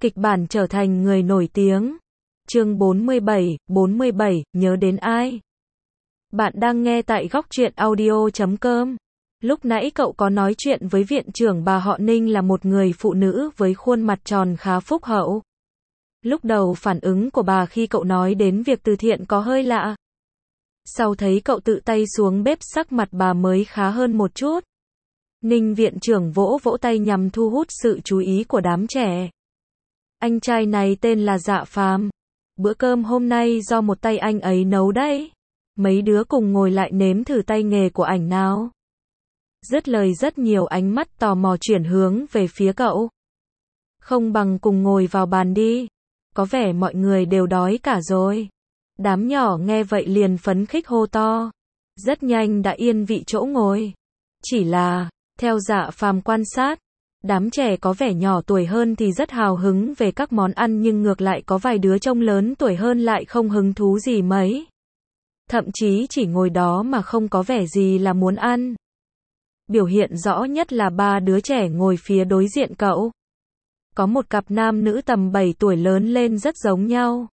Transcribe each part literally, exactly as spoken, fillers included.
Kịch bản trở thành người nổi tiếng. Chương bốn mươi bảy, bốn mươi bảy, nhớ đến ai? Bạn đang nghe tại góc truyện audio chấm com. Lúc nãy cậu có nói chuyện với viện trưởng bà họ Ninh là một người phụ nữ với khuôn mặt tròn khá phúc hậu. Lúc đầu phản ứng của bà khi cậu nói đến việc từ thiện có hơi lạ. Sau thấy cậu tự tay xuống bếp sắc mặt bà mới khá hơn một chút. Ninh viện trưởng vỗ vỗ tay nhằm thu hút sự chú ý của đám trẻ. Anh trai này tên là Dạ Phàm. Bữa cơm hôm nay do một tay anh ấy nấu đấy. Mấy đứa cùng ngồi lại nếm thử tay nghề của ảnh nào. Dứt lời rất nhiều ánh mắt tò mò chuyển hướng về phía cậu. Không bằng cùng ngồi vào bàn đi. Có vẻ mọi người đều đói cả rồi. Đám nhỏ nghe vậy liền phấn khích hô to. Rất nhanh đã yên vị chỗ ngồi. Chỉ là, theo Dạ Phàm quan sát, đám trẻ có vẻ nhỏ tuổi hơn thì rất hào hứng về các món ăn nhưng ngược lại có vài đứa trông lớn tuổi hơn lại không hứng thú gì mấy. Thậm chí chỉ ngồi đó mà không có vẻ gì là muốn ăn. Biểu hiện rõ nhất là ba đứa trẻ ngồi phía đối diện cậu. Có một cặp nam nữ tầm bảy tuổi lớn lên rất giống nhau.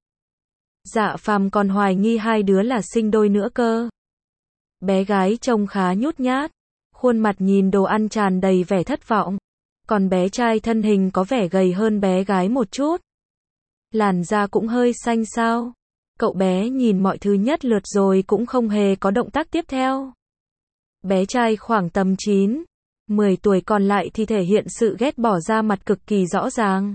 Dạ Phàm còn hoài nghi hai đứa là sinh đôi nữa cơ. Bé gái trông khá nhút nhát, khuôn mặt nhìn đồ ăn tràn đầy vẻ thất vọng. Còn bé trai thân hình có vẻ gầy hơn bé gái một chút. Làn da cũng hơi xanh xao. Cậu bé nhìn mọi thứ nhất lượt rồi cũng không hề có động tác tiếp theo. Bé trai khoảng tầm chín, mười tuổi còn lại thì thể hiện sự ghét bỏ ra mặt cực kỳ rõ ràng.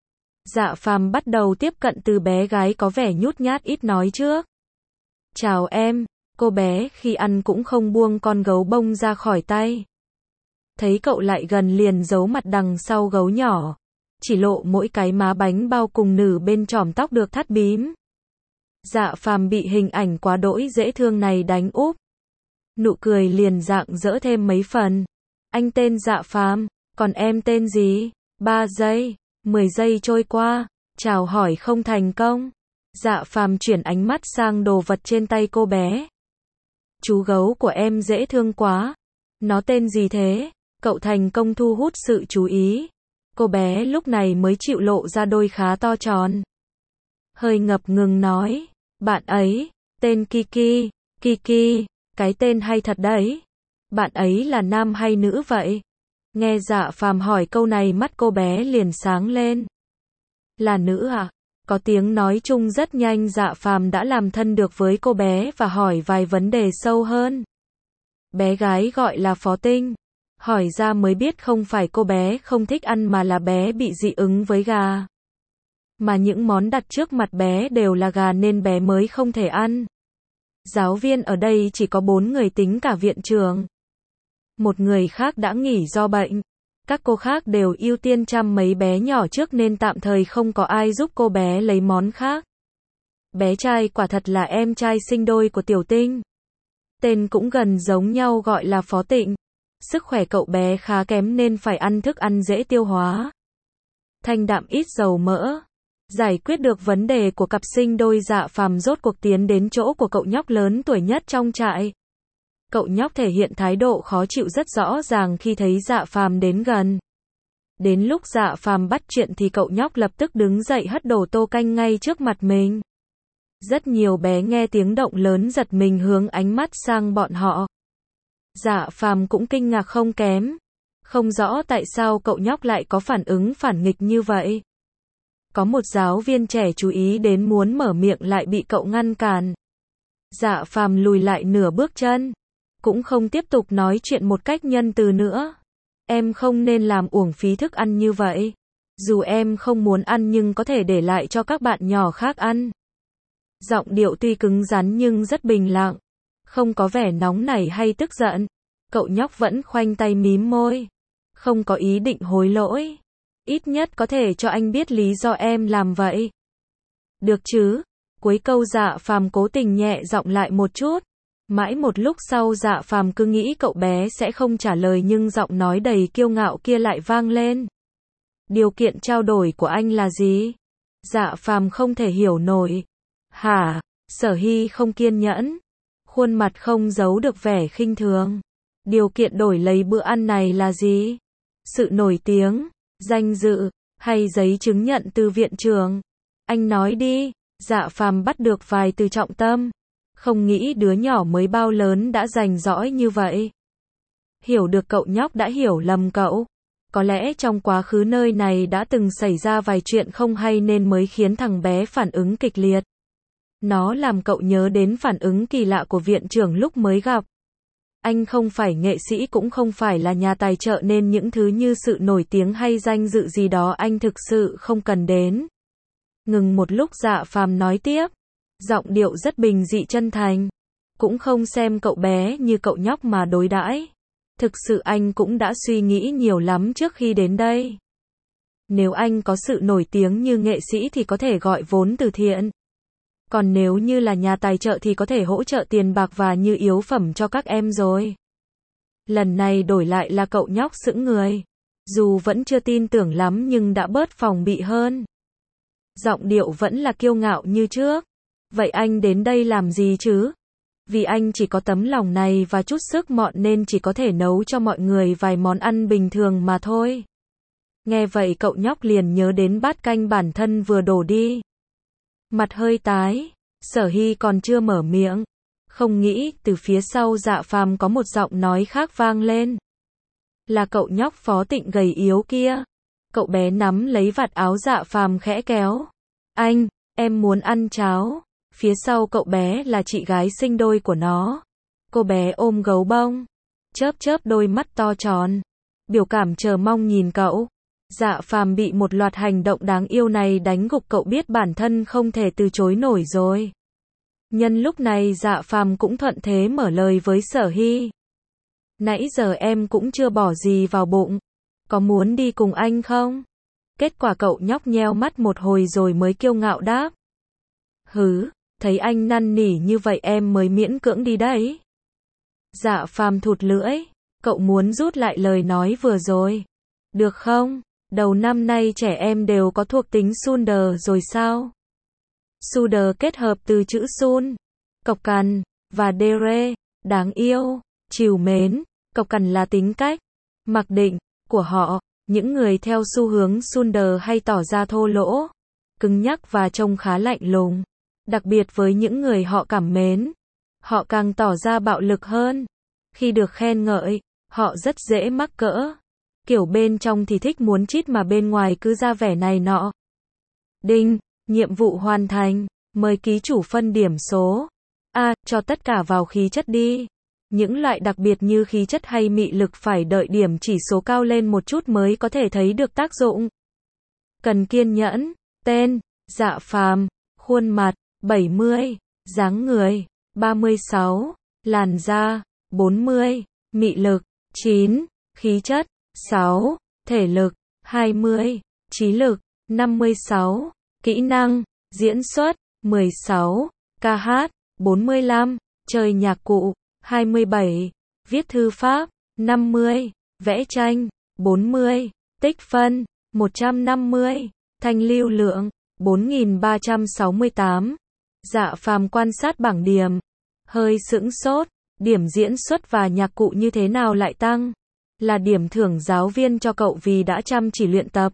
Dạ Phàm bắt đầu tiếp cận từ bé gái có vẻ nhút nhát ít nói trước. Chào em, cô bé khi ăn cũng không buông con gấu bông ra khỏi tay. Thấy cậu lại gần liền giấu mặt đằng sau gấu nhỏ. Chỉ lộ mỗi cái má bánh bao cùng nửa bên chòm tóc được thắt bím. Dạ Phàm bị hình ảnh quá đỗi dễ thương này đánh úp. Nụ cười liền rạng rỡ thêm mấy phần. Anh tên Dạ Phàm, còn em tên gì? Ba giây, mười giây trôi qua, chào hỏi không thành công. Dạ Phàm chuyển ánh mắt sang đồ vật trên tay cô bé. Chú gấu của em dễ thương quá. Nó tên gì thế? Cậu thành công thu hút sự chú ý. Cô bé lúc này mới chịu lộ ra đôi khá to tròn. Hơi ngập ngừng nói. Bạn ấy, tên Kiki. Kiki, cái tên hay thật đấy. Bạn ấy là nam hay nữ vậy? Nghe Dạ Phàm hỏi câu này mắt cô bé liền sáng lên. Là nữ à? Có tiếng nói chung rất nhanh Dạ Phàm đã làm thân được với cô bé và hỏi vài vấn đề sâu hơn. Bé gái gọi là Phó Tinh. Hỏi ra mới biết không phải cô bé không thích ăn mà là bé bị dị ứng với gà. Mà những món đặt trước mặt bé đều là gà nên bé mới không thể ăn. Giáo viên ở đây chỉ có bốn người tính cả viện trưởng. Một người khác đã nghỉ do bệnh. Các cô khác đều ưu tiên chăm mấy bé nhỏ trước nên tạm thời không có ai giúp cô bé lấy món khác. Bé trai quả thật là em trai sinh đôi của Tiểu Tinh. Tên cũng gần giống nhau gọi là Phó Tịnh. Sức khỏe cậu bé khá kém nên phải ăn thức ăn dễ tiêu hóa. Thanh đạm ít dầu mỡ. Giải quyết được vấn đề của cặp sinh đôi Dạ Phàm rốt cuộc tiến đến chỗ của cậu nhóc lớn tuổi nhất trong trại. Cậu nhóc thể hiện thái độ khó chịu rất rõ ràng khi thấy Dạ Phàm đến gần. Đến lúc Dạ Phàm bắt chuyện thì cậu nhóc lập tức đứng dậy hất đổ tô canh ngay trước mặt mình. Rất nhiều bé nghe tiếng động lớn giật mình hướng ánh mắt sang bọn họ. Dạ Phàm cũng kinh ngạc không kém. Không rõ tại sao cậu nhóc lại có phản ứng phản nghịch như vậy. Có một giáo viên trẻ chú ý đến muốn mở miệng lại bị cậu ngăn cản. Dạ Phàm lùi lại nửa bước chân. Cũng không tiếp tục nói chuyện một cách nhân từ nữa. Em không nên làm uổng phí thức ăn như vậy. Dù em không muốn ăn nhưng có thể để lại cho các bạn nhỏ khác ăn. Giọng điệu tuy cứng rắn nhưng rất bình lặng. Không có vẻ nóng nảy hay tức giận. Cậu nhóc vẫn khoanh tay mím môi. Không có ý định hối lỗi. Ít nhất có thể cho anh biết lý do em làm vậy. Được chứ? Cuối câu Dạ Phàm cố tình nhẹ giọng lại một chút. Mãi một lúc sau Dạ Phàm cứ nghĩ cậu bé sẽ không trả lời nhưng giọng nói đầy kiêu ngạo kia lại vang lên. Điều kiện trao đổi của anh là gì? Dạ Phàm không thể hiểu nổi. Hả? Sở Hy không kiên nhẫn. Khuôn mặt không giấu được vẻ khinh thường. Điều kiện đổi lấy bữa ăn này là gì? Sự nổi tiếng, danh dự, Hay giấy chứng nhận từ viện trưởng? Anh nói đi. Dạ phàm bắt được vài từ trọng tâm. Không nghĩ đứa nhỏ mới bao lớn đã rành rõi như vậy. Hiểu được cậu nhóc đã hiểu lầm cậu. Có lẽ trong quá khứ nơi này đã từng xảy ra vài chuyện không hay nên mới khiến thằng bé phản ứng kịch liệt. Nó làm cậu nhớ đến phản ứng kỳ lạ của viện trưởng lúc mới gặp. Anh không phải nghệ sĩ cũng không phải là nhà tài trợ nên những thứ như sự nổi tiếng hay danh dự gì đó anh thực sự không cần đến. Ngừng một lúc Dạ phàm nói tiếp. Giọng điệu rất bình dị chân thành. Cũng không xem cậu bé như cậu nhóc mà đối đãi. Thực sự anh cũng đã suy nghĩ nhiều lắm trước khi đến đây. Nếu anh có sự nổi tiếng như nghệ sĩ thì có thể gọi vốn từ thiện. Còn nếu như là nhà tài trợ thì có thể hỗ trợ tiền bạc và nhu yếu phẩm cho các em rồi. Lần này đổi lại là cậu nhóc sững người. Dù vẫn chưa tin tưởng lắm nhưng đã bớt phòng bị hơn. Giọng điệu vẫn là kiêu ngạo như trước. Vậy anh đến đây làm gì chứ? Vì anh chỉ có tấm lòng này và chút sức mọn nên chỉ có thể nấu cho mọi người vài món ăn bình thường mà thôi. Nghe vậy cậu nhóc liền nhớ đến bát canh bản thân vừa đổ đi. Mặt hơi tái, Sở Hy còn chưa mở miệng. Không nghĩ, từ phía sau Dạ phàm có một giọng nói khác vang lên. Là cậu nhóc Phó Tịnh gầy yếu kia. Cậu bé nắm lấy vạt áo Dạ phàm khẽ kéo. Anh, em muốn ăn cháo. Phía sau cậu bé là chị gái sinh đôi của nó. Cô bé ôm gấu bông. Chớp chớp đôi mắt to tròn. Biểu cảm chờ mong nhìn cậu. Dạ phàm bị một loạt hành động đáng yêu này đánh gục cậu biết bản thân không thể từ chối nổi rồi. Nhân lúc này Dạ phàm cũng thuận thế mở lời với Sở Hy. Nãy giờ em cũng chưa bỏ gì vào bụng. Có muốn đi cùng anh không? Kết quả cậu nhóc nheo mắt một hồi rồi mới kiêu ngạo đáp. Hứ, thấy anh năn nỉ như vậy em mới miễn cưỡng đi đấy. Dạ phàm thụt lưỡi. Cậu muốn rút lại lời nói vừa rồi. Được không? Đầu năm nay trẻ em đều có thuộc tính Sunder rồi sao? Sunder kết hợp từ chữ Sun, cộc cằn, và Dere, đáng yêu, trìu mến. Cộc cằn là tính cách, mặc định, của họ. Những người theo xu hướng Sunder hay tỏ ra thô lỗ, cứng nhắc và trông khá lạnh lùng. Đặc biệt với những người họ cảm mến, họ càng tỏ ra bạo lực hơn. Khi được khen ngợi, họ rất dễ mắc cỡ. Kiểu bên trong thì thích muốn chít mà bên ngoài cứ ra vẻ này nọ. Đinh, nhiệm vụ hoàn thành. Mời ký chủ phân điểm số. A, cho tất cả vào khí chất đi. Những loại đặc biệt như khí chất hay mị lực phải đợi điểm chỉ số cao lên một chút mới có thể thấy được tác dụng. Cần kiên nhẫn. Tên, Dạ phàm. Khuôn mặt, bảy mươi. Dáng người, ba mươi sáu. Làn da, bốn mươi. Mị lực, chín. Khí chất, sáu. Thể lực, hai mươi. Trí lực, năm mươi sáu. Kỹ năng, diễn xuất, mười sáu. Ca hát, bốn mươi lăm. Chơi nhạc cụ, hai mươi bảy. Viết thư pháp, năm mươi. Vẽ tranh, bốn mươi. Tích phân, một trăm năm mươi. Thanh lưu lượng, bốn nghìn ba trăm sáu mươi tám. Dạ phàm quan sát bảng điểm. Hơi sững sốt. Điểm diễn xuất và nhạc cụ như thế nào lại tăng? Là điểm thưởng giáo viên cho cậu vì đã chăm chỉ luyện tập.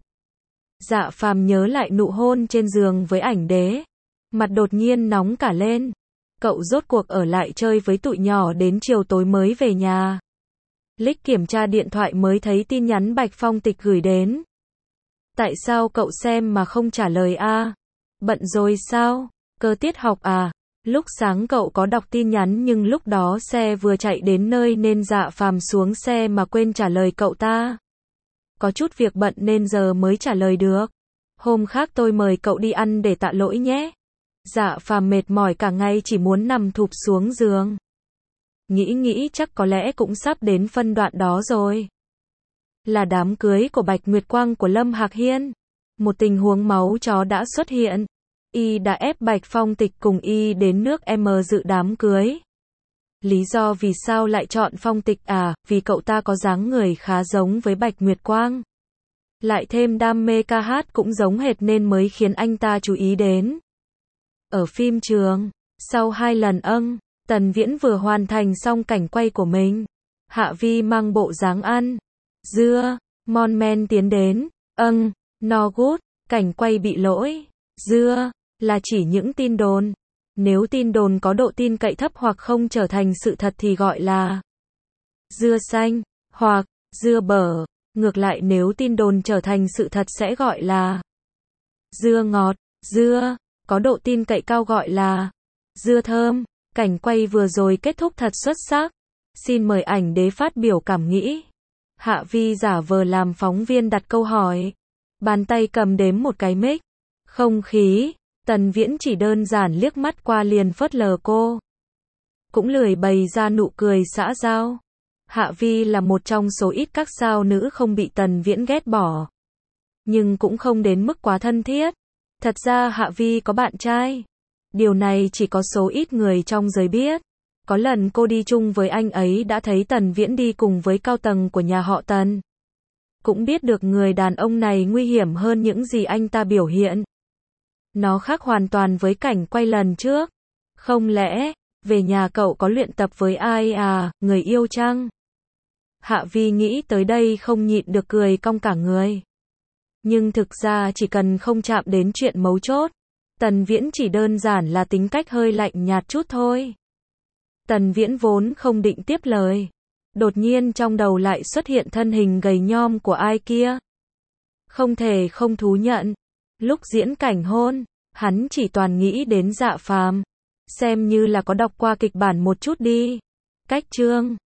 Dạ phàm nhớ lại nụ hôn trên giường với ảnh đế. Mặt đột nhiên nóng cả lên. Cậu rốt cuộc ở lại chơi với tụi nhỏ đến chiều tối mới về nhà. Lích kiểm tra điện thoại mới thấy tin nhắn Bạch Phong Tịch gửi đến. Tại sao cậu xem mà không trả lời a? Bận rồi sao? Cơ tiết học à? Lúc sáng cậu có đọc tin nhắn nhưng lúc đó xe vừa chạy đến nơi nên Dạ phàm xuống xe mà quên trả lời cậu ta. Có chút việc bận nên giờ mới trả lời được. Hôm khác tôi mời cậu đi ăn để tạ lỗi nhé. Dạ phàm mệt mỏi cả ngày chỉ muốn nằm thụp xuống giường. Nghĩ nghĩ chắc có lẽ cũng sắp đến phân đoạn đó rồi. Là đám cưới của Bạch Nguyệt Quang của Lâm Hạc Hiên. Một tình huống máu chó đã xuất hiện. Y đã ép Bạch Phong Tịch cùng Y đến nước M dự đám cưới. Lý do vì sao lại chọn Phong Tịch à? Vì cậu ta có dáng người khá giống với Bạch Nguyệt Quang. Lại thêm đam mê ca hát cũng giống hệt nên mới khiến anh ta chú ý đến. Ở phim trường, sau hai lần âng, Tần Viễn vừa hoàn thành xong cảnh quay của mình. Hạ Vi mang bộ dáng ăn dưa, mon men tiến đến. Âng, No good, cảnh quay bị lỗi. Dưa, là chỉ những tin đồn. Nếu tin đồn có độ tin cậy thấp hoặc không trở thành sự thật thì gọi là dưa xanh, hoặc dưa bở. Ngược lại nếu tin đồn trở thành sự thật sẽ gọi là dưa ngọt. Dưa, có độ tin cậy cao gọi là dưa thơm. Cảnh quay vừa rồi kết thúc thật xuất sắc. Xin mời ảnh đế phát biểu cảm nghĩ. Hạ Vi giả vờ làm phóng viên đặt câu hỏi. Bàn tay cầm đếm một cái mic. Không khí. Tần Viễn chỉ đơn giản liếc mắt qua liền phớt lờ cô. Cũng lười bày ra nụ cười xã giao. Hạ Vi là một trong số ít các sao nữ không bị Tần Viễn ghét bỏ. Nhưng cũng không đến mức quá thân thiết. Thật ra Hạ Vi có bạn trai. Điều này chỉ có số ít người trong giới biết. Có lần cô đi chung với anh ấy đã thấy Tần Viễn đi cùng với cao tầng của nhà họ Tần. Cũng biết được người đàn ông này nguy hiểm hơn những gì anh ta biểu hiện. Nó khác hoàn toàn với cảnh quay lần trước. Không lẽ, về nhà cậu có luyện tập với ai à, người yêu chăng? Hạ Vi nghĩ tới đây không nhịn được cười cong cả người. Nhưng thực ra chỉ cần không chạm đến chuyện mấu chốt, Tần Viễn chỉ đơn giản là tính cách hơi lạnh nhạt chút thôi. Tần Viễn vốn không định tiếp lời. Đột nhiên trong đầu lại xuất hiện thân hình gầy nhom của ai kia. Không thể không thú nhận. Lúc diễn cảnh hôn, hắn chỉ toàn nghĩ đến Dạ Phàm. Xem như là có đọc qua kịch bản một chút đi. Cách chương